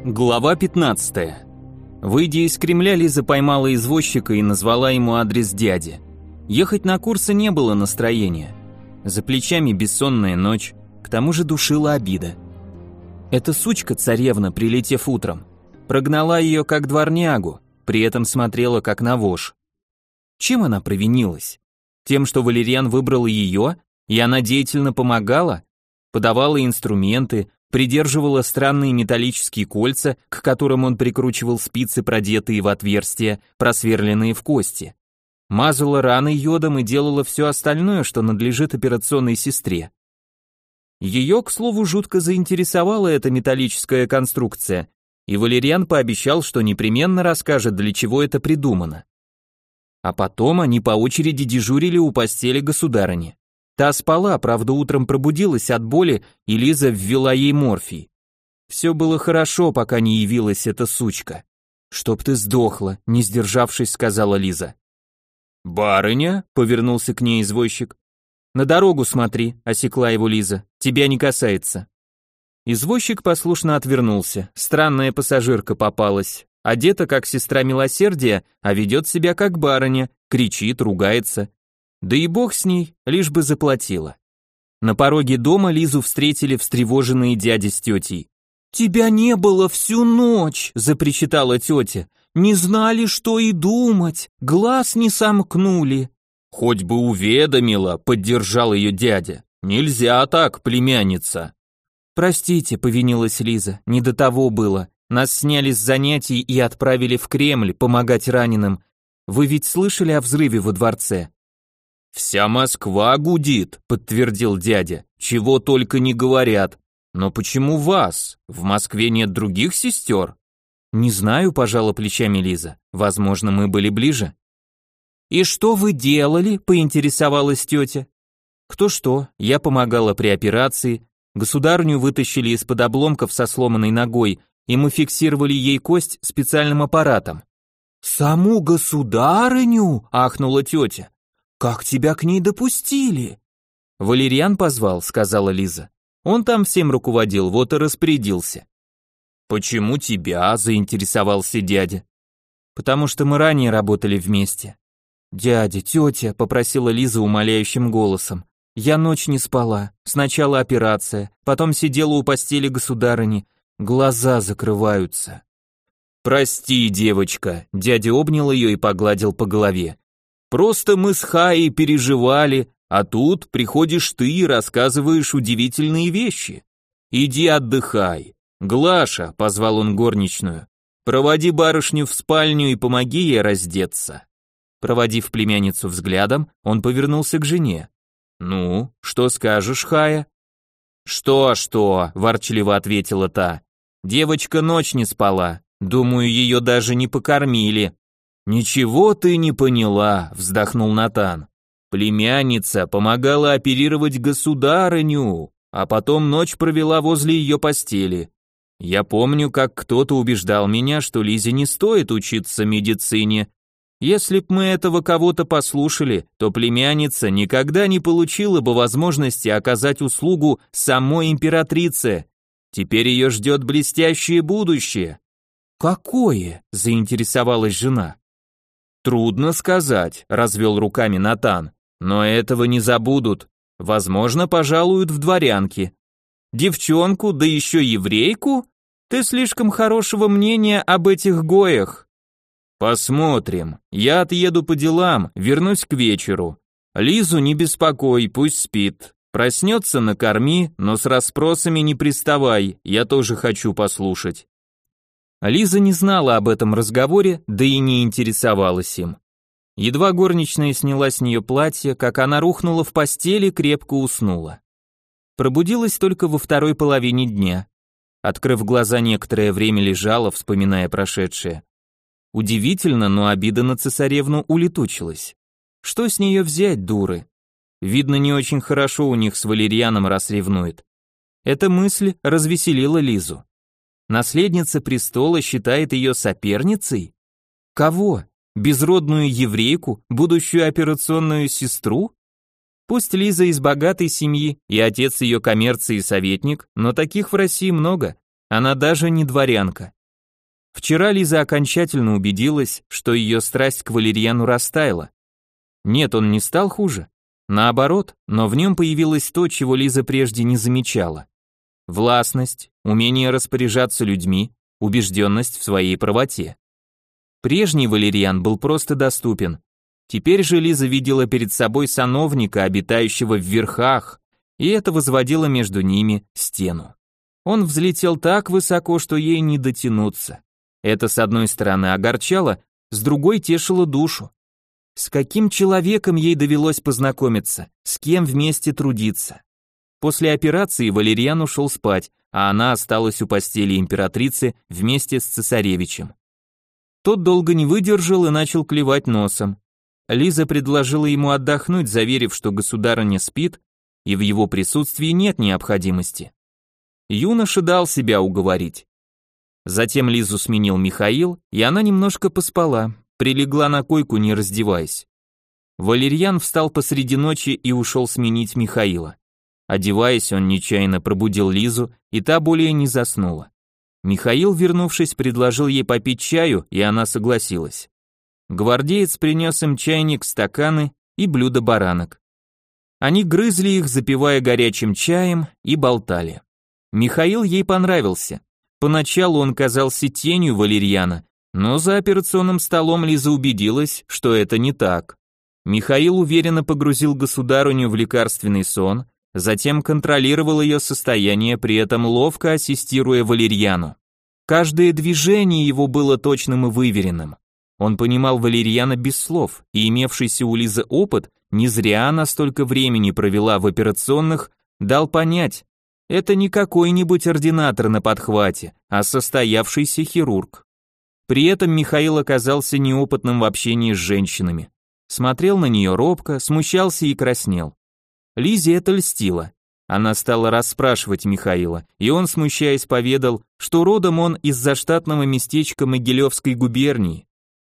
Глава 15. Выйдя из Кремля, Лиза поймала извозчика и назвала ему адрес дяди. Ехать на курсы не было настроения. За плечами бессонная ночь, к тому же душила обида. Эта сучка, царевна, прилетев утром, прогнала ее как дворнягу, при этом смотрела как на вошь. Чем она провинилась? Тем, что Валериан выбрал ее, и она деятельно помогала, подавала инструменты, придерживала странные металлические кольца, к которым он прикручивал спицы, продетые в отверстия, просверленные в кости. Мазала раны йодом и делала все остальное, что надлежит операционной сестре. Ее, к слову, жутко заинтересовала эта металлическая конструкция, и Валериан пообещал, что непременно расскажет, для чего это придумано. А потом они по очереди дежурили у постели государыни. Та спала, правда, утром пробудилась от боли, и Лиза ввела ей морфий. Все было хорошо, пока не явилась эта сучка. «Чтоб ты сдохла», — не сдержавшись, сказала Лиза. «Барыня?» — повернулся к ней извозчик. «На дорогу смотри», — осекла его Лиза, — «тебя не касается». Извозчик послушно отвернулся, странная пассажирка попалась, одета как сестра милосердия, а ведет себя как барыня, кричит, ругается. Да и бог с ней, лишь бы заплатила. На пороге дома Лизу встретили встревоженные дядя с тетей. «Тебя не было всю ночь», — запричитала тетя. «Не знали, что и думать, глаз не сомкнули». «Хоть бы уведомила», — поддержал ее дядя. «Нельзя так, племянница». «Простите», — повинилась Лиза, — «не до того было. Нас сняли с занятий и отправили в Кремль помогать раненым. Вы ведь слышали о взрыве во дворце?» «Вся Москва гудит», — подтвердил дядя, — «чего только не говорят. Но почему вас? В Москве нет других сестер?» «Не знаю», — пожала плечами Лиза, — «возможно, мы были ближе». «И что вы делали?» — поинтересовалась тетя. «Кто что, я помогала при операции, государыню вытащили из-под обломков со сломанной ногой, и мы фиксировали ей кость специальным аппаратом». «Саму государыню?» — ахнула тетя. «Как тебя к ней допустили?» «Валериан позвал», — сказала Лиза. «Он там всем руководил, вот и распорядился». «Почему тебя?» — заинтересовался дядя. «Потому что мы ранее работали вместе». «Дядя, тетя», — попросила Лиза умоляющим голосом. «Я ночь не спала. Сначала операция, потом сидела у постели государыни. Глаза закрываются». «Прости, девочка», — дядя обнял ее и погладил по голове. «Просто мы с Хаей переживали, а тут приходишь ты и рассказываешь удивительные вещи. Иди отдыхай. Глаша», — позвал он горничную, — «проводи барышню в спальню и помоги ей раздеться». Проводив племянницу взглядом, он повернулся к жене. «Ну, что скажешь, Хая?» «Что?» – ворчливо ответила та. «Девочка ночь не спала. Думаю, ее даже не покормили». «Ничего ты не поняла», – вздохнул Натан. «Племянница помогала оперировать государыню, а потом ночь провела возле ее постели. Я помню, как кто-то убеждал меня, что Лизе не стоит учиться медицине. Если б мы этого кого-то послушали, то племянница никогда не получила бы возможности оказать услугу самой императрице. Теперь ее ждет блестящее будущее». «Какое?» – заинтересовалась жена. «Трудно сказать», – развел руками Натан, – «но этого не забудут. Возможно, пожалуют в дворянки. Девчонку, да еще еврейку? Ты слишком хорошего мнения об этих гоях». «Посмотрим. Я отъеду по делам, вернусь к вечеру. Лизу не беспокой, пусть спит. Проснется, накорми, но с расспросами не приставай, я тоже хочу послушать». Лиза не знала об этом разговоре, да и не интересовалась им. Едва горничная сняла с нее платье, как она рухнула в постели, крепко уснула. Пробудилась только во второй половине дня. Открыв глаза, некоторое время лежала, вспоминая прошедшее. Удивительно, но обида на цесаревну улетучилась. Что с нее взять, дуры? Видно, не очень хорошо у них с Валерианом, раз ревнует. Эта мысль развеселила Лизу. Наследница престола считает ее соперницей? Кого? Безродную еврейку, будущую операционную сестру? Пусть Лиза из богатой семьи и отец ее коммерции советник, но таких в России много. Она даже не дворянка. Вчера Лиза окончательно убедилась, что ее страсть к Валерьяну растаяла. Нет, он не стал хуже. Наоборот, но в нем появилось то, чего Лиза прежде не замечала. Властность, умение распоряжаться людьми, убежденность в своей правоте. Прежний Валерьян был просто доступен. Теперь же Лиза видела перед собой сановника, обитающего в верхах, и это возводило между ними стену. Он взлетел так высоко, что ей не дотянуться. Это с одной стороны огорчало, с другой тешило душу. С каким человеком ей довелось познакомиться, с кем вместе трудиться. После операции Валерьян ушел спать, а она осталась у постели императрицы вместе с цесаревичем. Тот долго не выдержал и начал клевать носом. Лиза предложила ему отдохнуть, заверив, что государыня спит, и в его присутствии нет необходимости. Юноша дал себя уговорить. Затем Лизу сменил Михаил, и она немножко поспала, прилегла на койку, не раздеваясь. Валерьян встал посреди ночи и ушел сменить Михаила. Одеваясь, он нечаянно пробудил Лизу, и та более не заснула. Михаил, вернувшись, предложил ей попить чаю, и она согласилась. Гвардеец принес им чайник, стаканы и блюдо баранок. Они грызли их, запивая горячим чаем, и болтали. Михаил ей понравился. Поначалу он казался тенью Валерьяна, но за операционным столом Лиза убедилась, что это не так. Михаил уверенно погрузил государыню в лекарственный сон, затем контролировал ее состояние, при этом ловко ассистируя Валерьяну. Каждое движение его было точным и выверенным. Он понимал Валерьяна без слов, и имевшийся у Лизы опыт, не зря она столько времени провела в операционных, дал понять, это не какой-нибудь ординатор на подхвате, а состоявшийся хирург. При этом Михаил оказался неопытным в общении с женщинами. Смотрел на нее робко, смущался и краснел. Лизе это льстило. Она стала расспрашивать Михаила, и он, смущаясь, поведал, что родом он из заштатного местечка Могилевской губернии.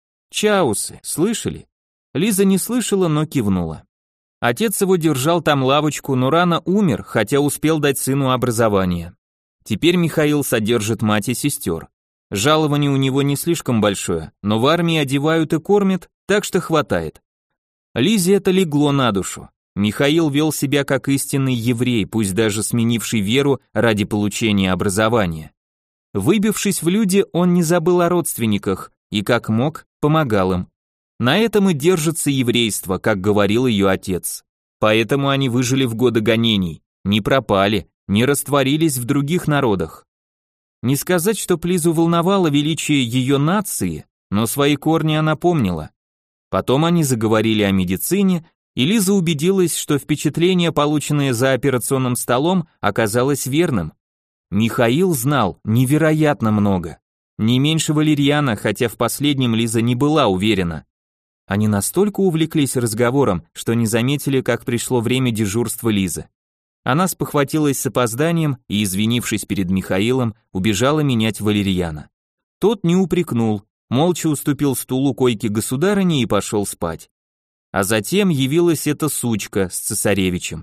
Чаусы, слышали? Лиза не слышала, но кивнула. Отец его держал там лавочку, но рано умер, хотя успел дать сыну образование. Теперь Михаил содержит мать и сестер. Жалование у него не слишком большое, но в армии одевают и кормят, так что хватает. Лизе это легло на душу. Михаил вел себя как истинный еврей, пусть даже сменивший веру ради получения образования. Выбившись в люди, он не забыл о родственниках и, как мог, помогал им. На этом и держится еврейство, как говорил ее отец. Поэтому они выжили в годы гонений, не пропали, не растворились в других народах. Не сказать, что Лизу волновало величие ее нации, но свои корни она помнила. Потом они заговорили о медицине, и Лиза убедилась, что впечатление, полученное за операционным столом, оказалось верным. Михаил знал невероятно много. Не меньше Валерьяна, хотя в последнем Лиза не была уверена. Они настолько увлеклись разговором, что не заметили, как пришло время дежурства Лизы. Она спохватилась с опозданием и, извинившись перед Михаилом, убежала менять Валерьяна. Тот не упрекнул, молча уступил стул у койки государыни и пошел спать. А затем явилась эта сучка с цесаревичем.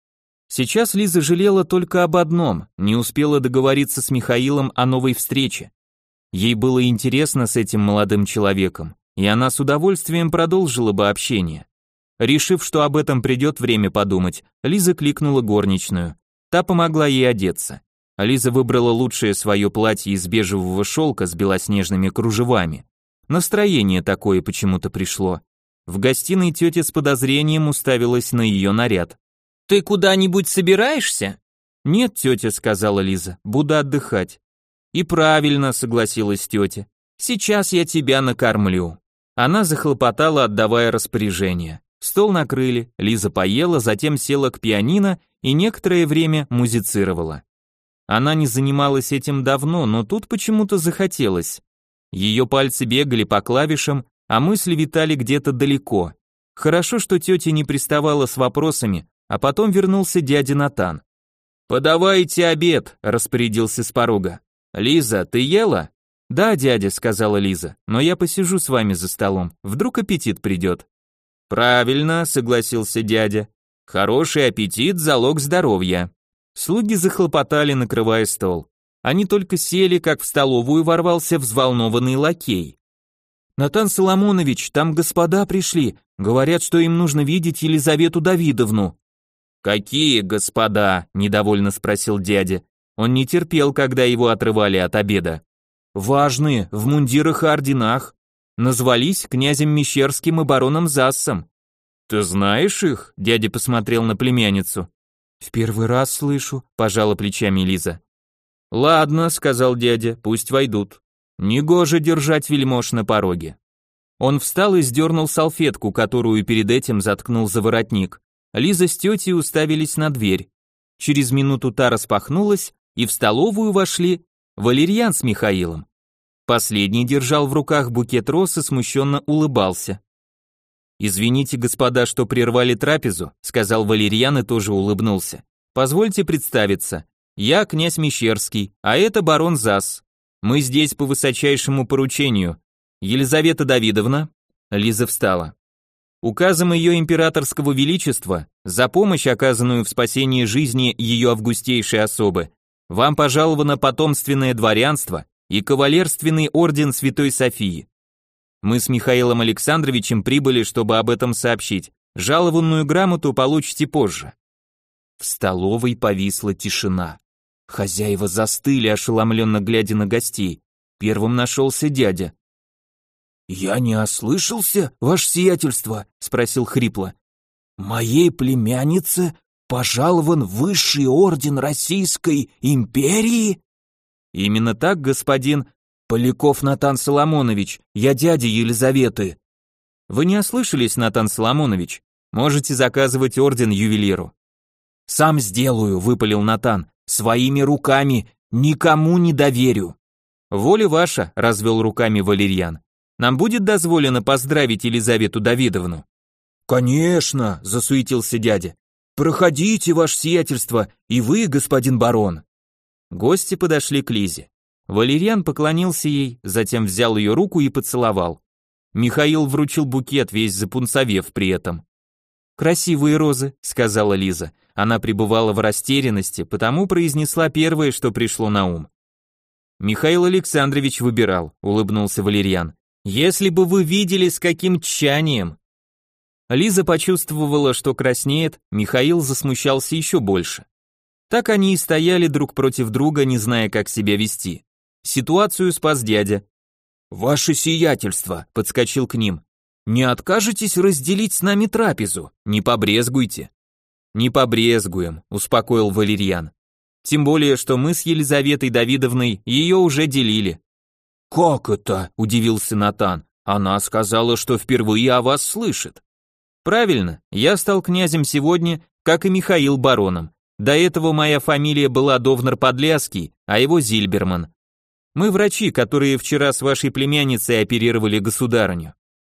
Сейчас Лиза жалела только об одном, не успела договориться с Михаилом о новой встрече. Ей было интересно с этим молодым человеком, и она с удовольствием продолжила бы общение. Решив, что об этом придет время подумать, Лиза кликнула горничную. Та помогла ей одеться. Лиза выбрала лучшее свое платье из бежевого шелка с белоснежными кружевами. Настроение такое почему-то пришло. В гостиной тетя с подозрением уставилась на ее наряд. «Ты куда-нибудь собираешься?» «Нет, тетя», — сказала Лиза, — «буду отдыхать». «И правильно», — согласилась тетя. «Сейчас я тебя накормлю». Она захлопотала, отдавая распоряжение. Стол накрыли, Лиза поела, затем села к пианино и некоторое время музицировала. Она не занималась этим давно, но тут почему-то захотелось. Ее пальцы бегали по клавишам, а мысли витали где-то далеко. Хорошо, что тетя не приставала с вопросами, а потом вернулся дядя Натан. «Подавайте обед», — распорядился с порога. «Лиза, ты ела?» «Да, дядя», — сказала Лиза, — «но я посижу с вами за столом, вдруг аппетит придет». «Правильно», — согласился дядя. «Хороший аппетит — залог здоровья». Слуги захлопотали, накрывая стол. Они только сели, как в столовую ворвался взволнованный лакей. «Натан Соломонович, там господа пришли, говорят, что им нужно видеть Елизавету Давидовну». «Какие господа?» – недовольно спросил дядя. Он не терпел, когда его отрывали от обеда. «Важные, в мундирах и орденах. Назвались князем Мещерским и бароном Зассом». «Ты знаешь их?» – дядя посмотрел на племянницу. «В первый раз слышу», – пожала плечами Лиза. «Ладно», – сказал дядя, – «пусть войдут. Негоже держать вельмож на пороге». Он встал и сдернул салфетку, которую перед этим заткнул за воротник. Лиза с тетей уставились на дверь. Через минуту та распахнулась, и в столовую вошли Валерьян с Михаилом. Последний держал в руках букет роз и смущенно улыбался. «Извините, господа, что прервали трапезу», — сказал Валерьян и тоже улыбнулся. «Позвольте представиться. Я князь Мещерский, а это барон Зас. Мы здесь по высочайшему поручению. Елизавета Давидовна». Лиза встала. «Указом ее императорского величества за помощь, оказанную в спасении жизни ее августейшей особы, вам пожаловано потомственное дворянство и кавалерственный орден Святой Софии. Мы с Михаилом Александровичем прибыли, чтобы об этом сообщить. Жалованную грамоту получите позже». В столовой повисла тишина. Хозяева застыли, ошеломленно глядя на гостей. Первым нашелся дядя. «Я не ослышался, ваше сиятельство?» — спросил хрипло. «Моей племяннице пожалован высший орден Российской империи?» «Именно так, господин Поляков Натан Соломонович, я дядя Елизаветы». «Вы не ослышались, Натан Соломонович? Можете заказывать орден ювелиру». «Сам сделаю», — выпалил Натан, — «своими руками, никому не доверю». «Воля ваша», — развел руками Валерьян. «Нам будет дозволено поздравить Елизавету Давидовну?» «Конечно», — засуетился дядя. «Проходите, ваше сиятельство, и вы, господин барон». Гости подошли к Лизе. Валерьян поклонился ей, затем взял ее руку и поцеловал. Михаил вручил букет, весь запунцовев при этом. «Красивые розы», — сказала Лиза. Она пребывала в растерянности, потому произнесла первое, что пришло на ум. «Михаил Александрович выбирал», — улыбнулся Валерьян. «Если бы вы видели, с каким тщанием». Лиза почувствовала, что краснеет, Михаил засмущался еще больше. Так они и стояли друг против друга, не зная, как себя вести. Ситуацию спас дядя. «Ваше сиятельство», — подскочил к ним, — «не откажетесь разделить с нами трапезу? Не побрезгуйте». «Не побрезгуем», — успокоил Валерьян. «Тем более, что мы с Елизаветой Давидовной ее уже делили». «Как это?» — удивился Натан. «Она сказала, что впервые о вас слышит». «Правильно, я стал князем сегодня, как и Михаил бароном. До этого моя фамилия была Довнар-Подляский, а его Зильберман. Мы врачи, которые вчера с вашей племянницей оперировали государыню».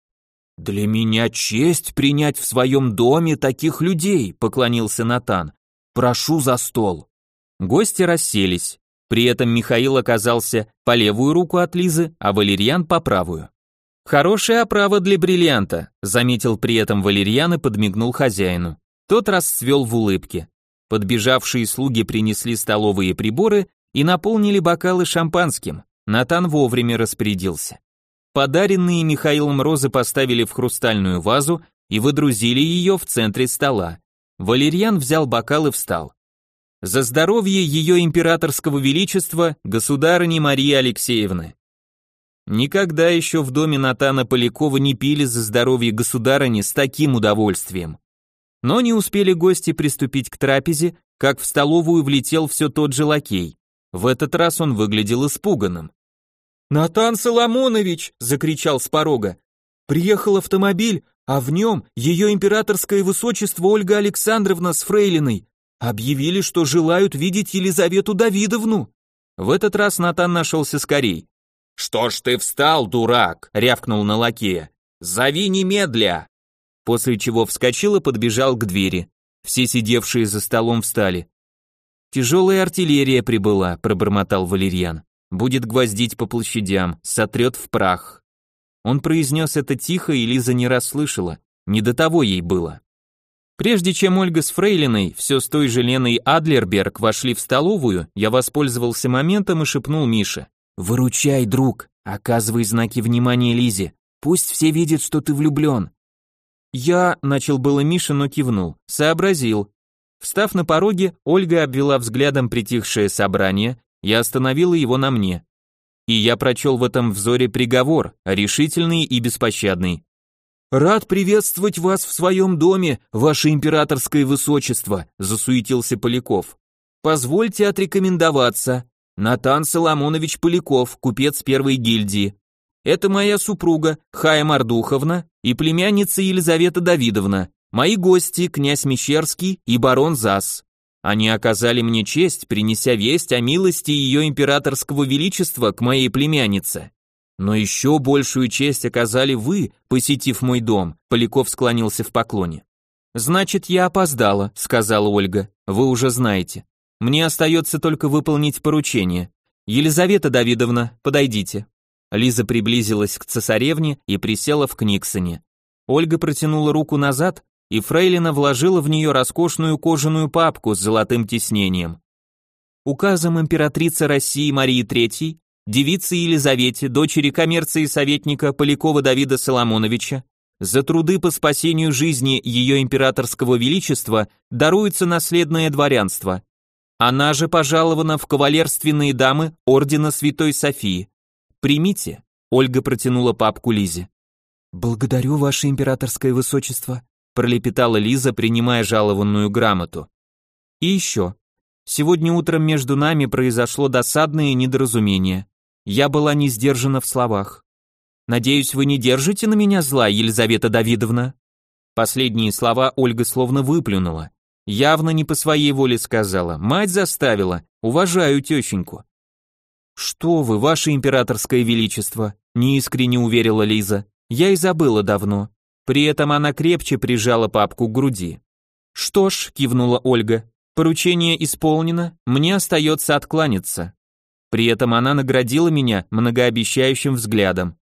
«Для меня честь принять в своем доме таких людей», — поклонился Натан. «Прошу за стол». Гости расселись. При этом Михаил оказался по левую руку от Лизы, а Валерьян по правую. «Хорошая оправа для бриллианта», — заметил при этом Валерьян и подмигнул хозяину. Тот расцвел в улыбке. Подбежавшие слуги принесли столовые приборы и наполнили бокалы шампанским. Натан вовремя распорядился. Подаренные Михаилом розы поставили в хрустальную вазу и выдрузили ее в центре стола. Валерьян взял бокал и встал. «За здоровье ее императорского величества, государыни Марии Алексеевны». Никогда еще в доме Натана Полякова не пили за здоровье государыни с таким удовольствием. Но не успели гости приступить к трапезе, как в столовую влетел все тот же лакей. В этот раз он выглядел испуганным. «Натан Соломонович!» — закричал с порога. «Приехал автомобиль, а в нем ее императорское высочество Ольга Александровна с фрейлиной. Объявили, что желают видеть Елизавету Давидовну». В этот раз Натан нашелся скорей. «Что ж ты встал, дурак?» — рявкнул на лакея. «Зови немедля!» После чего вскочил и подбежал к двери. Все сидевшие за столом встали. «Тяжелая артиллерия прибыла», — пробормотал Валерьян. «Будет гвоздить по площадям, сотрет в прах». Он произнес это тихо, и Лиза не расслышала, не до того ей было. Прежде чем Ольга с Фрейлиной, все с той же Леной Адлерберг, вошли в столовую, я воспользовался моментом и шепнул Мише: «Выручай, друг, оказывай знаки внимания Лизе, пусть все видят, что ты влюблен». Я, начал было Миша, но кивнул, сообразил. Встав на пороге, Ольга обвела взглядом притихшее собрание и остановила его на мне. И я прочел в этом взоре приговор, решительный и беспощадный. «Рад приветствовать вас в своем доме, ваше императорское высочество», засуетился Поляков. «Позвольте отрекомендоваться. Натан Соломонович Поляков, купец первой гильдии. Это моя супруга, Хая Мардуховна, и племянница Елизавета Давидовна, мои гости, князь Мещерский и барон Зас. Они оказали мне честь, принеся весть о милости ее императорского величества к моей племяннице. Но еще большую честь оказали вы, посетив мой дом», Поляков склонился в поклоне. «Значит, я опоздала», сказала Ольга, «вы уже знаете. Мне остается только выполнить поручение. Елизавета Давидовна, подойдите». Лиза приблизилась к цесаревне и присела в книгсоне. Ольга протянула руку назад, и фрейлина вложила в нее роскошную кожаную папку с золотым тиснением. Указом императрицы России Марии III, девице Елизавете, дочери коммерции советника Полякова Давида Соломоновича, за труды по спасению жизни ее императорского величества даруется наследное дворянство. Она же пожалована в кавалерственные дамы ордена Святой Софии. Примите. Ольга протянула папку Лизе. «Благодарю, ваше императорское высочество», пролепетала Лиза, принимая жалованную грамоту. «И еще. Сегодня утром между нами произошло досадное недоразумение. Я была не сдержана в словах. Надеюсь, вы не держите на меня зла, Елизавета Давидовна?» Последние слова Ольга словно выплюнула. Явно не по своей воле сказала. Мать заставила. Уважаю тещеньку. «Что вы, ваше императорское величество», неискренне уверила Лиза. «Я и забыла давно». При этом она крепче прижала папку к груди. «Что ж», кивнула Ольга, «поручение исполнено, мне остается откланяться». При этом она наградила меня многообещающим взглядом.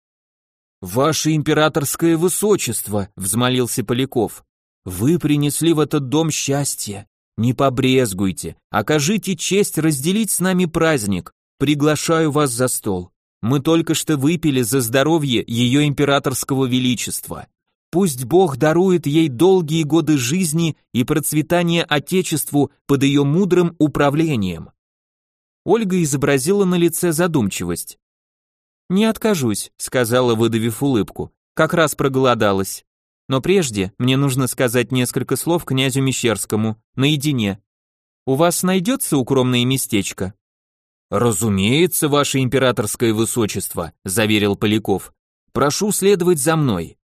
«Ваше императорское высочество», взмолился Поляков, «вы принесли в этот дом счастье. Не побрезгуйте, окажите честь разделить с нами праздник. Приглашаю вас за стол. Мы только что выпили за здоровье ее императорского величества. Пусть Бог дарует ей долгие годы жизни и процветания Отечеству под ее мудрым управлением». Ольга изобразила на лице задумчивость. «Не откажусь», сказала, выдавив улыбку, «как раз проголодалась. Но прежде мне нужно сказать несколько слов князю Мещерскому, наедине. У вас найдется укромное местечко?» «Разумеется, ваше императорское высочество», заверил Поляков. «Прошу следовать за мной».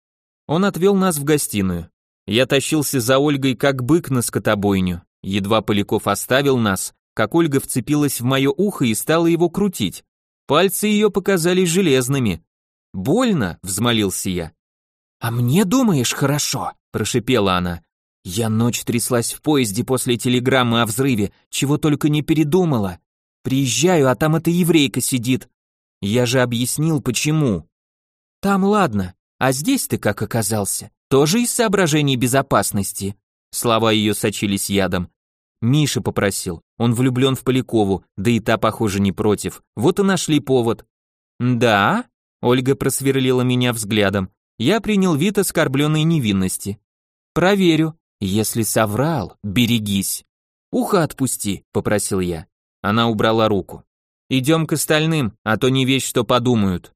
Он отвел нас в гостиную. Я тащился за Ольгой, как бык на скотобойню. Едва Поляков оставил нас, как Ольга вцепилась в мое ухо и стала его крутить. Пальцы ее показались железными. «Больно?» — взмолился я. «А мне, думаешь, хорошо?» — прошипела она. «Я ночь тряслась в поезде после телеграммы о взрыве, чего только не передумала. Приезжаю, а там эта еврейка сидит. Я же объяснил, почему. Там ладно, а здесь ты как оказался? Тоже из соображений безопасности?» Слова ее сочились ядом. «Миша попросил, он влюблен в Полякову, да и та, похоже, не против. Вот и нашли повод». «Да?» — Ольга просверлила меня взглядом. Я принял вид оскорбленной невинности. «Проверю. Если соврал, берегись». «Ухо отпусти», — попросил я. Она убрала руку. «Идем к остальным, а то не вещь, что подумают».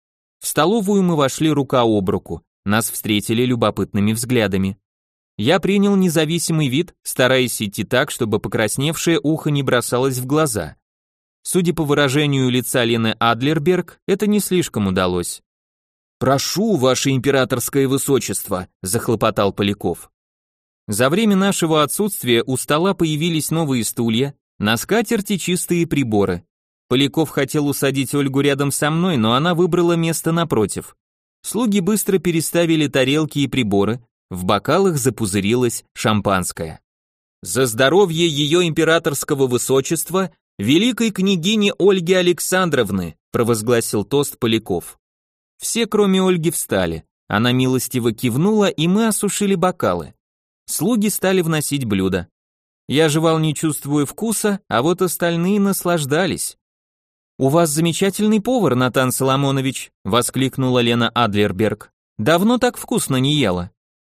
В столовую мы вошли рука об руку. Нас встретили любопытными взглядами. Я принял независимый вид, стараясь идти так, чтобы покрасневшее ухо не бросалось в глаза. Судя по выражению лица Лены Адлерберг, это не слишком удалось. «Прошу, ваше императорское высочество», — захлопотал Поляков. За время нашего отсутствия у стола появились новые стулья, на скатерти чистые приборы. Поляков хотел усадить Ольгу рядом со мной, но она выбрала место напротив. Слуги быстро переставили тарелки и приборы, в бокалах запузырилось шампанское. «За здоровье ее императорского высочества, великой княгини Ольги Александровны», провозгласил тост Поляков. Все, кроме Ольги, встали. Она милостиво кивнула, и мы осушили бокалы. Слуги стали вносить блюда. Я жевал, не чувствуя вкуса, а вот остальные наслаждались. «У вас замечательный повар, Натан Соломонович», — воскликнула Лена Адлерберг. «Давно так вкусно не ела».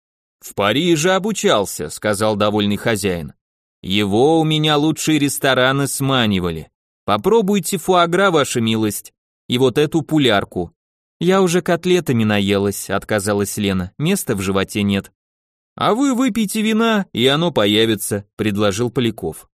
«В Париже обучался», — сказал довольный хозяин. «Его у меня лучшие рестораны сманивали. Попробуйте фуагра, ваша милость, и вот эту пулярку». «Я уже котлетами наелась», — отказалась Лена, места в животе нет. «А вы выпейте вина, и оно появится», — предложил Поляков.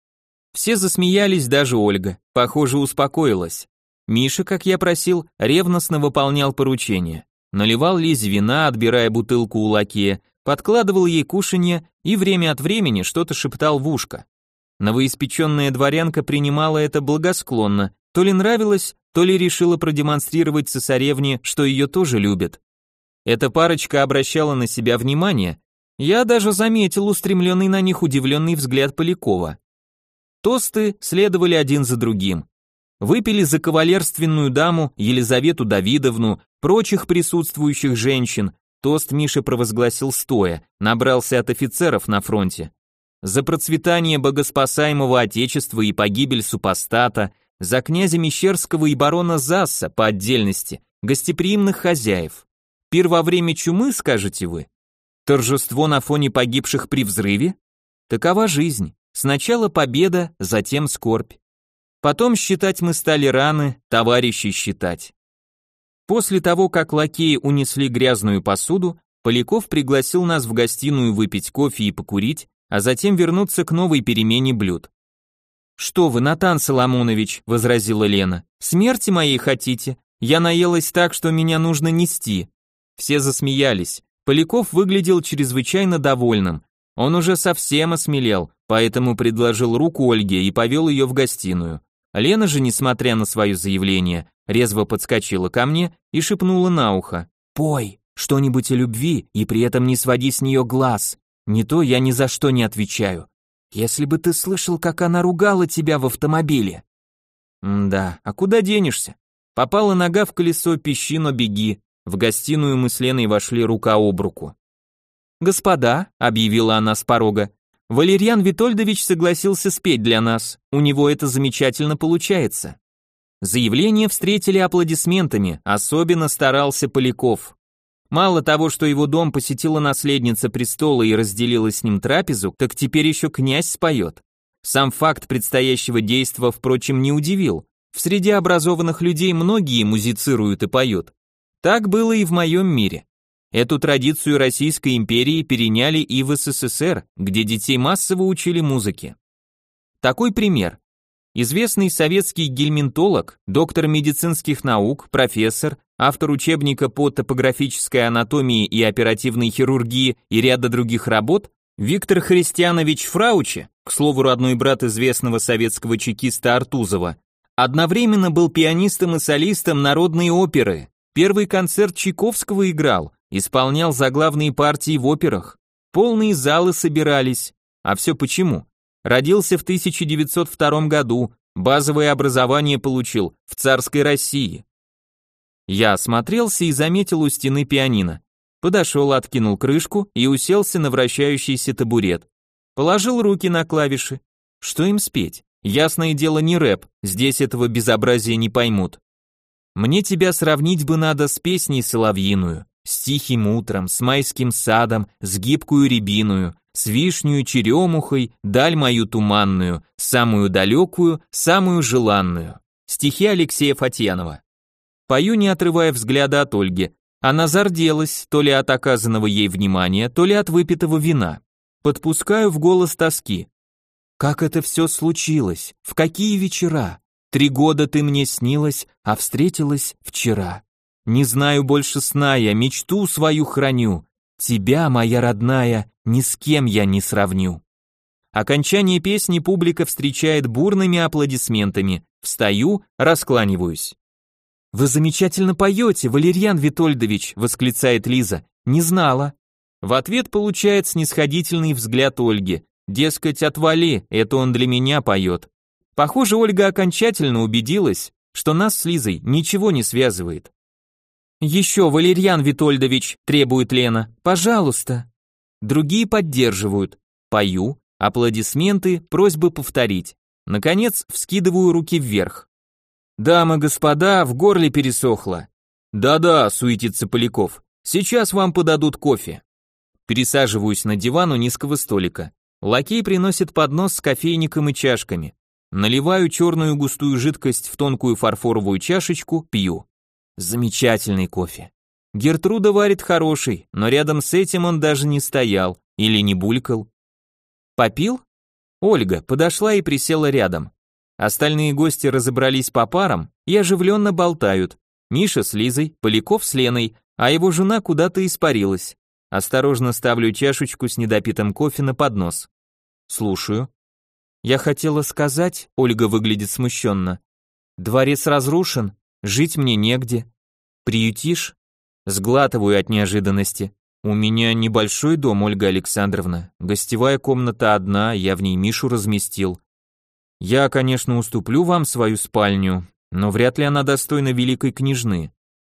Все засмеялись, даже Ольга, похоже, успокоилась. Миша, как я просил, ревностно выполнял поручения. Наливал Лизе вина, отбирая бутылку у лакея, подкладывал ей кушанье и время от времени что-то шептал в ушко. Новоиспеченная дворянка принимала это благосклонно, то ли нравилось, то ли решила продемонстрировать цесаревне, что ее тоже любят. Эта парочка обращала на себя внимание, я даже заметил устремленный на них удивленный взгляд Полякова. Тосты следовали один за другим. Выпили за кавалерственную даму Елизавету Давидовну, прочих присутствующих женщин. Тост Миша провозгласил стоя, набрался от офицеров на фронте. За процветание богоспасаемого отечества и погибель супостата, за князя Мещерского и барона Засса по отдельности, гостеприимных хозяев. Пир во время чумы, скажете вы? Торжество на фоне погибших при взрыве? Такова жизнь. Сначала победа, затем скорбь. Потом считать мы стали раны, товарищей считать. После того, как лакеи унесли грязную посуду, Поляков пригласил нас в гостиную выпить кофе и покурить, а затем вернуться к новой перемене блюд. «Что вы, Натан Соломонович», — возразила Лена, — «смерти моей хотите? Я наелась так, что меня нужно нести». Все засмеялись. Поляков выглядел чрезвычайно довольным. Он уже совсем осмелел, поэтому предложил руку Ольге и повел ее в гостиную. Лена же, несмотря на свое заявление, резво подскочила ко мне и шепнула на ухо: «Пой что-нибудь о любви и при этом не своди с нее глаз. Не то я ни за что не отвечаю. Если бы ты слышал, как она ругала тебя в автомобиле». Да, а куда денешься? Попала нога в колесо, пищи, но беги. В гостиную мы с Леной вошли рука об руку. «Господа», — объявила она с порога, — «Валерьян Витольдович согласился спеть для нас, у него это замечательно получается». Заявление встретили аплодисментами, особенно старался Поляков. Мало того, что его дом посетила наследница престола и разделила с ним трапезу, так теперь еще князь споет. Сам факт предстоящего действа, впрочем, не удивил. В среде образованных людей многие музицируют и поют. Так было и в моем мире. Эту традицию Российской империи переняли и в СССР, где детей массово учили музыке. Такой пример. Известный советский гельминтолог, доктор медицинских наук, профессор, автор учебника по топографической анатомии и оперативной хирургии и ряда других работ, Виктор Христианович Фрауче, к слову, родной брат известного советского чекиста Артузова, одновременно был пианистом и солистом народной оперы. Первый концерт Чайковского играл, исполнял заглавные партии в операх. Полные залы собирались. А все почему? Родился в 1902 году, базовое образование получил в царской России. Я осмотрелся и заметил у стены пианино. Подошел, откинул крышку и уселся на вращающийся табурет. Положил руки на клавиши. Что им спеть? Ясное дело, не рэп, здесь этого безобразия не поймут. Мне тебя сравнить бы надо с песней соловьиную, с тихим утром, с майским садом, с гибкую рябиную, с вишнею черемухой, даль мою туманную, самую далекую, самую желанную. Стихи Алексея Фатьянова. Пою, не отрывая взгляда от Ольги. Она зарделась, то ли от оказанного ей внимания, то ли от выпитого вина. Подпускаю в голос тоски. Как это все случилось? В какие вечера? 3 года ты мне снилась, а встретилась вчера. Не знаю больше сна я, мечту свою храню. Тебя, моя родная, ни с кем я не сравню. Окончание песни публика встречает бурными аплодисментами. Встаю, раскланиваюсь. «Вы замечательно поете, Валерьян Витольдович», — восклицает Лиза. «Не знала». В ответ получает снисходительный взгляд Ольги. Дескать, отвали, это он для меня поет. Похоже, Ольга окончательно убедилась, что нас с Лизой ничего не связывает. «Еще, Валерьян Витольдович», — требует Лена, — «пожалуйста». другие поддерживают. Пою, аплодисменты, просьбы повторить. Наконец, вскидываю руки вверх. «Дамы, господа, в горле пересохло». «Да-да», — суетится Поляков, — «сейчас вам подадут кофе». Пересаживаюсь на диван у низкого столика. Лакей приносит поднос с кофейником и чашками. Наливаю черную густую жидкость в тонкую фарфоровую чашечку, пью. Замечательный кофе. Гертруда варит хороший, но рядом с этим он даже не стоял или не булькал. Попил? Ольга подошла и присела рядом. Остальные гости разобрались по парам и оживленно болтают. Миша с Лизой, Поляков с Леной, а его жена куда-то испарилась. Осторожно ставлю чашечку с недопитым кофе на поднос. Слушаю. Я хотела сказать, Ольга выглядит смущенно. Дворец разрушен, жить мне негде. Приютишь? Сглатываю от неожиданности. У меня небольшой дом, Ольга Александровна. Гостевая комната одна, я в ней Мишу разместил. Я, конечно, уступлю вам свою спальню, но вряд ли она достойна великой княжны.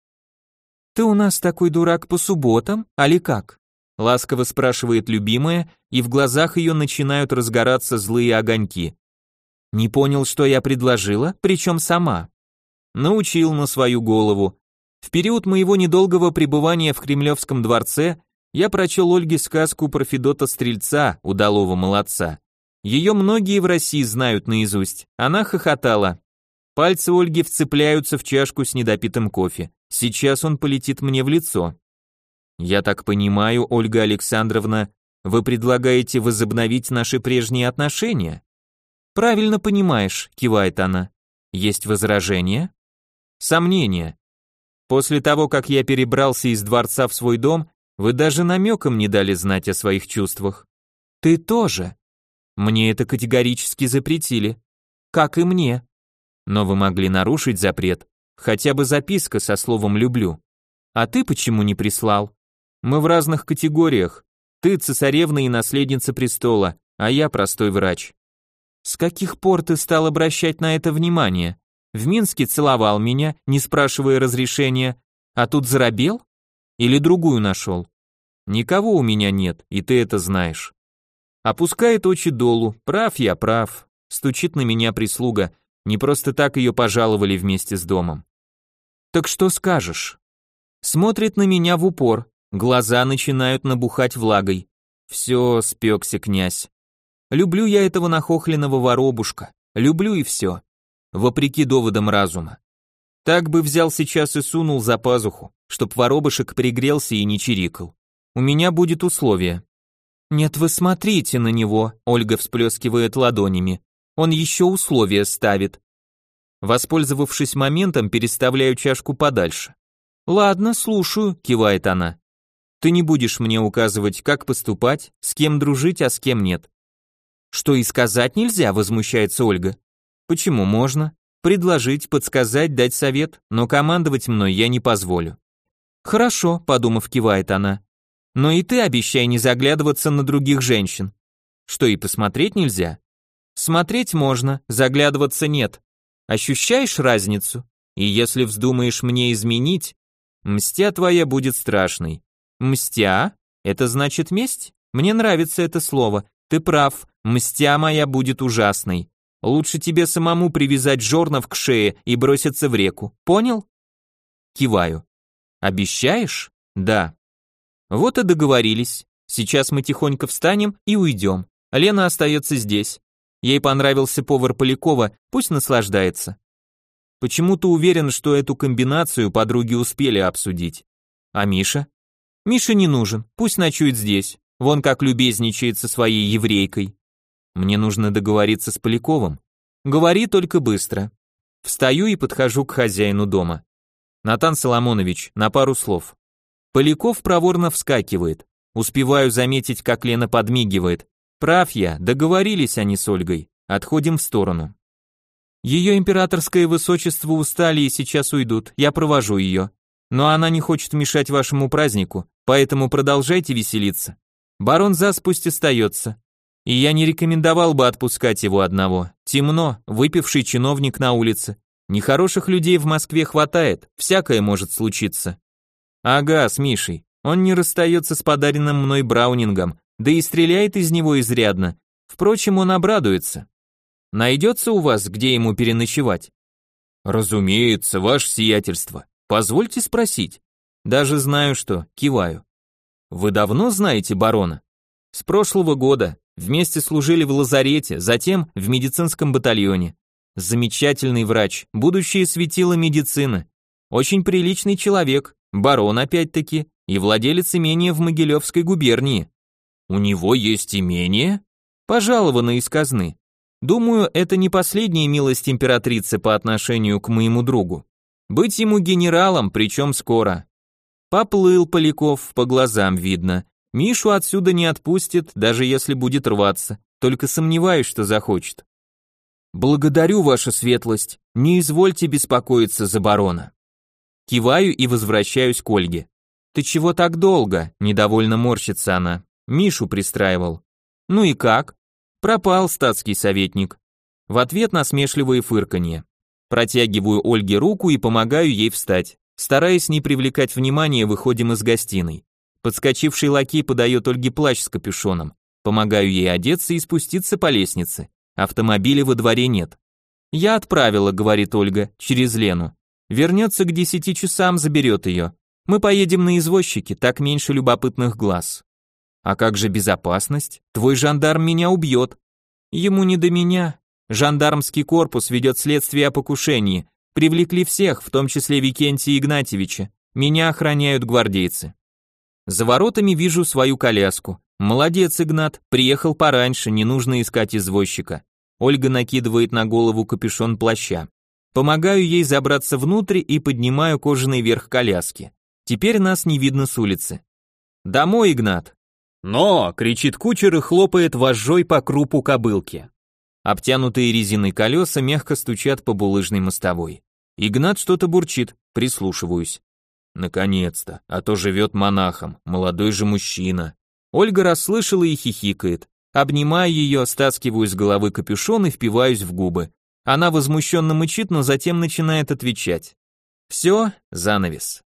Ты у нас такой дурак по субботам, али как? Ласково спрашивает любимая, и в глазах ее начинают разгораться злые огоньки. Не понял, что я предложила, причем сама. Научил на свою голову. В период моего недолгого пребывания в Кремлевском дворце я прочел Ольге сказку про Федота Стрельца, удалого молодца. Ее многие в России знают наизусть. Она хохотала. Пальцы Ольги вцепляются в чашку с недопитым кофе. Сейчас он полетит мне в лицо. Я так понимаю, Ольга Александровна, вы предлагаете возобновить наши прежние отношения? Правильно понимаешь, кивает она. Есть возражения? Сомнения. После того, как я перебрался из дворца в свой дом, вы даже намеком не дали знать о своих чувствах. Ты тоже. Мне это категорически запретили. Как и мне. Но вы могли нарушить запрет. Хотя бы записка со словом «люблю». А ты почему не прислал? Мы в разных категориях. Ты цесаревна и наследница престола, а я простой врач. С каких пор ты стал обращать на это внимание? В Минске целовал меня, не спрашивая разрешения, а тут заробел? Или другую нашел? Никого у меня нет, и ты это знаешь. Опускает очи долу, прав я, прав. Стучит на меня прислуга, не просто так ее пожаловали вместе с домом. Так что скажешь? Смотрит на меня в упор, глаза начинают набухать влагой. Все, спекся князь. Люблю я этого нахохленного воробушка, люблю и все. Вопреки доводам разума. Так бы взял сейчас и сунул за пазуху, чтоб воробушек пригрелся и не чирикал. У меня будет условие. Нет, вы смотрите на него, Ольга всплескивает ладонями. Он еще условия ставит. Воспользовавшись моментом, переставляю чашку подальше. Ладно, слушаю, кивает она. Ты не будешь мне указывать, как поступать, с кем дружить, а с кем нет. Что и сказать нельзя, возмущается Ольга. Почему можно? Предложить, подсказать, дать совет, но командовать мной я не позволю. Хорошо, подумав, кивает она. Но и ты обещай не заглядываться на других женщин. Что и посмотреть нельзя? Смотреть можно, заглядываться нет. Ощущаешь разницу? И если вздумаешь мне изменить, мстя твоя будет страшной. Мстя? Это значит месть? Мне нравится это слово. Ты прав, мстя моя будет ужасной. Лучше тебе самому привязать жорнов к шее и броситься в реку. Понял? Киваю. Обещаешь? Да. Вот и договорились. Сейчас мы тихонько встанем и уйдем. Лена остается здесь. Ей понравился повар Полякова, пусть наслаждается. Почему-то уверен, что эту комбинацию подруги успели обсудить. А Миша? Миша не нужен, пусть ночует здесь. Вон как любезничает со своей еврейкой. Мне нужно договориться с Поляковым. Говори только быстро. Встаю и подхожу к хозяину дома. Натан Соломонович, на пару слов. Поляков проворно вскакивает. Успеваю заметить, как Лена подмигивает. Прав я, договорились они с Ольгой. Отходим в сторону. Ее императорское высочество устали и сейчас уйдут, я провожу ее. Но она не хочет мешать вашему празднику, поэтому продолжайте веселиться. Барон Зас пусть остается. И я не рекомендовал бы отпускать его одного. Темно, выпивший чиновник на улице. Нехороших людей в Москве хватает, всякое может случиться. Ага, с Мишей. Он не расстается с подаренным мной браунингом, да и стреляет из него изрядно. Впрочем, он обрадуется. Найдется у вас, где ему переночевать? Разумеется, ваше сиятельство. Позвольте спросить. Даже знаю что, киваю. Вы давно знаете барона? С прошлого года. Вместе служили в лазарете, затем в медицинском батальоне. Замечательный врач, будущее светило медицины. Очень приличный человек, барон опять-таки, и владелец имения в Могилевской губернии. У него есть имение? Пожаловано из казны. Думаю, это не последняя милость императрицы по отношению к моему другу. Быть ему генералом, причем скоро. Поплыл Поляков, по глазам видно. Мишу отсюда не отпустит, даже если будет рваться. Только сомневаюсь, что захочет. Благодарю, ваша светлость. Не извольте беспокоиться за барона. Киваю и возвращаюсь к Ольге. Ты чего так долго? Недовольно морщится она. Мишу пристраивал. Ну и как? Пропал статский советник. В ответ насмешливое фырканье. Протягиваю Ольге руку и помогаю ей встать. Стараясь не привлекать внимания, выходим из гостиной. Подскочивший лакей подает Ольге плащ с капюшоном. Помогаю ей одеться и спуститься по лестнице. Автомобиля во дворе нет. Я отправила, говорит Ольга, через Лену. Вернется к 10 часам, заберет ее. Мы поедем на извозчике, так меньше любопытных глаз. А как же безопасность? Твой жандарм меня убьет. Ему не до меня. Жандармский корпус ведет следствие о покушении. Привлекли всех, в том числе Викентия Игнатьевича. Меня охраняют гвардейцы. За воротами вижу свою коляску. Молодец, Игнат, приехал пораньше, не нужно искать извозчика. Ольга накидывает на голову капюшон плаща. Помогаю ей забраться внутрь и поднимаю кожаный верх коляски. Теперь нас не видно с улицы. Домой, Игнат. Но, кричит кучер и хлопает вожжой по крупу кобылки. Обтянутые резиной колеса мягко стучат по булыжной мостовой. Игнат что-то бурчит, прислушиваюсь. Наконец-то, а то живет монахом, молодой же мужчина. Ольга расслышала и хихикает. Обнимаю ее, стаскиваю с головы капюшон и впиваюсь в губы. Она возмущенно мычит, но затем начинает отвечать. Все, занавес.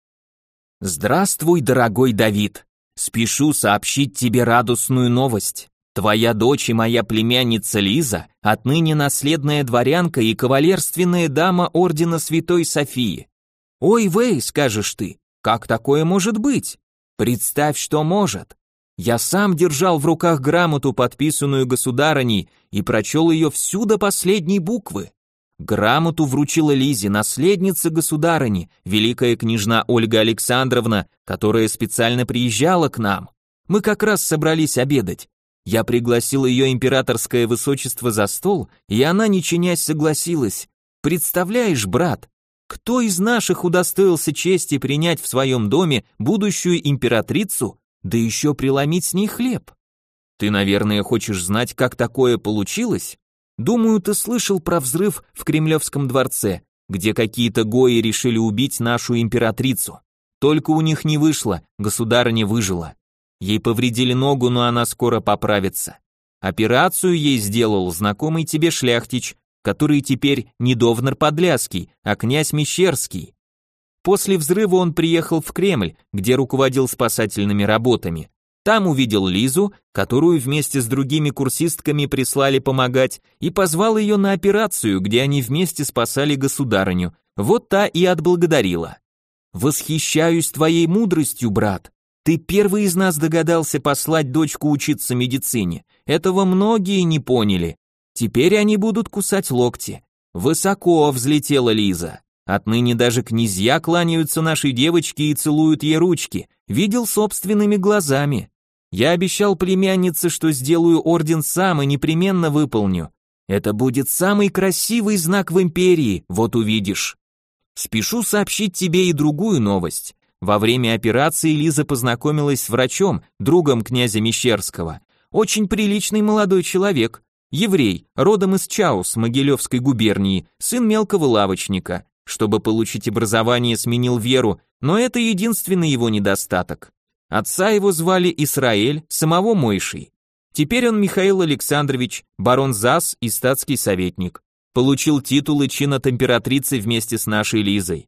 Здравствуй, дорогой Давид. Спешу сообщить тебе радостную новость. Твоя дочь и моя племянница Лиза отныне наследная дворянка и кавалерственная дама ордена Святой Софии. Ой, вей, скажешь ты, как такое может быть? Представь, что может. Я сам держал в руках грамоту, подписанную государыней, и прочел ее всю до последней буквы. Грамоту вручила Лизе, наследница государыни, великая княжна Ольга Александровна, которая специально приезжала к нам. Мы как раз собрались обедать. Я пригласил ее императорское высочество за стол, и она, не чинясь, согласилась. Представляешь, брат, кто из наших удостоился чести принять в своем доме будущую императрицу, да еще преломить с ней хлеб? Ты, наверное, хочешь знать, как такое получилось? Думаю, ты слышал про взрыв в Кремлевском дворце, где какие-то гои решили убить нашу императрицу. Только у них не вышло, государыня выжила. Ей повредили ногу, но она скоро поправится. Операцию ей сделал знакомый тебе шляхтич, который теперь не Довнар Подляский, а князь Мещерский. После взрыва он приехал в Кремль, где руководил спасательными работами. Там увидел Лизу, которую вместе с другими курсистками прислали помогать, и позвал ее на операцию, где они вместе спасали государыню. Вот та и отблагодарила. Восхищаюсь твоей мудростью, брат. Ты первый из нас догадался послать дочку учиться медицине. Этого многие не поняли. Теперь они будут кусать локти. Высоко взлетела Лиза. Отныне даже князья кланяются нашей девочке и целуют ей ручки. Видел собственными глазами. Я обещал племяннице, что сделаю орден сам и непременно выполню. Это будет самый красивый знак в империи, вот увидишь. Спешу сообщить тебе и другую новость. Во время операции Лиза познакомилась с врачом, другом князя Мещерского. Очень приличный молодой человек, еврей, родом из Чаус, Могилевской губернии, сын мелкого лавочника. Чтобы получить образование, сменил веру, но это единственный его недостаток. Отца его звали Исраэль, самого Мойшей. Теперь он Михаил Александрович, барон Зас и статский советник. Получил титул и чин от императрицы вместе с нашей Лизой.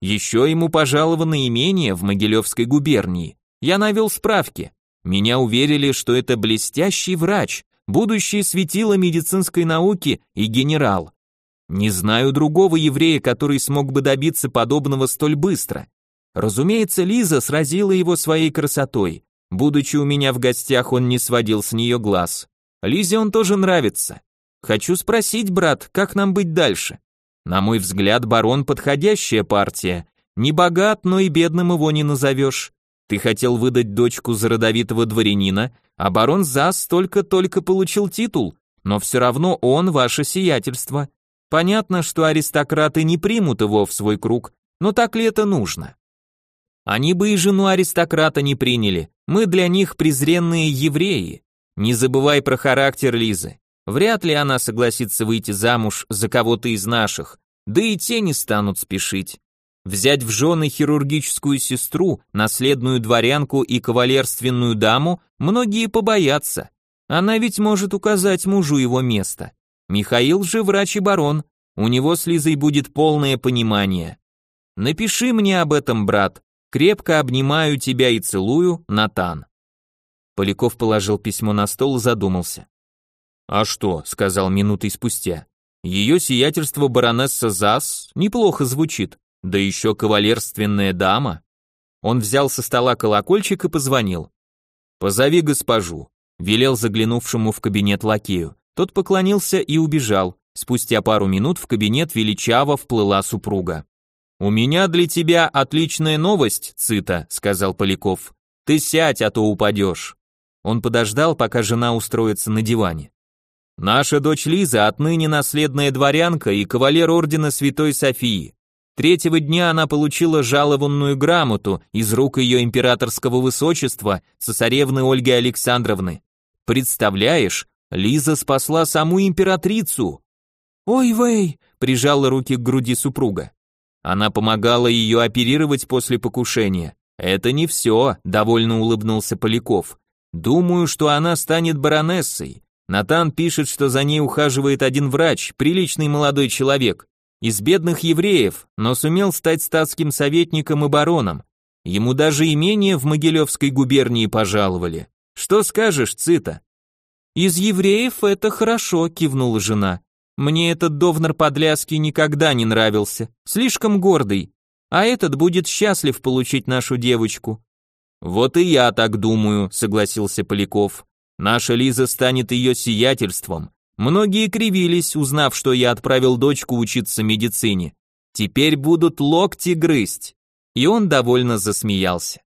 Еще ему пожаловано имение в Могилевской губернии. Я навел справки. Меня уверили, что это блестящий врач, будущее светило медицинской науки и генерал. Не знаю другого еврея, который смог бы добиться подобного столь быстро. Разумеется, Лиза сразила его своей красотой. Будучи у меня в гостях, он не сводил с нее глаз. Лизе он тоже нравится. Хочу спросить, брат, как нам быть дальше? На мой взгляд, барон подходящая партия. Не богат, но и бедным его не назовешь. Ты хотел выдать дочку за родовитого дворянина, а барон Зас только-только получил титул, но все равно он ваше сиятельство. Понятно, что аристократы не примут его в свой круг, но так ли это нужно? Они бы и жену аристократа не приняли, мы для них презренные евреи. Не забывай про характер Лизы. Вряд ли она согласится выйти замуж за кого-то из наших, да и те не станут спешить. Взять в жены хирургическую сестру, наследную дворянку и кавалерственную даму многие побоятся. Она ведь может указать мужу его место. Михаил же врач и барон, у него с Лизой будет полное понимание. Напиши мне об этом, брат. Крепко обнимаю тебя и целую, Натан. Поляков положил письмо на стол и задумался. «А что?» — сказал минутой спустя. «Ее сиятельство баронесса Зас неплохо звучит, да еще кавалерственная дама». Он взял со стола колокольчик и позвонил. «Позови госпожу», — велел заглянувшему в кабинет лакею. Тот поклонился и убежал. Спустя пару минут в кабинет величаво вплыла супруга. «У меня для тебя отличная новость, Цита», — сказал Поляков. «Ты сядь, а то упадешь». Он подождал, пока жена устроится на диване. «Наша дочь Лиза отныне наследная дворянка и кавалер ордена Святой Софии. Третьего дня она получила жалованную грамоту из рук ее императорского высочества, цесаревны Ольги Александровны. Представляешь, Лиза спасла саму императрицу». «Ой, вей!» — прижала руки к груди супруга. Она помогала ее оперировать после покушения. «Это не все», — довольно улыбнулся Поляков. «Думаю, что она станет баронессой. Натан пишет, что за ней ухаживает один врач, приличный молодой человек, из бедных евреев, но сумел стать статским советником и бароном. Ему даже имение в Могилевской губернии пожаловали. Что скажешь, Цита?» «Из евреев это хорошо», — кивнула жена. «Мне этот Довнар Подляский никогда не нравился, слишком гордый, а этот будет счастлив получить нашу девочку». «Вот и я так думаю», — согласился Поляков. «Наша Лиза станет ее сиятельством. Многие кривились, узнав, что я отправил дочку учиться медицине. Теперь будут локти грызть». И он довольно засмеялся.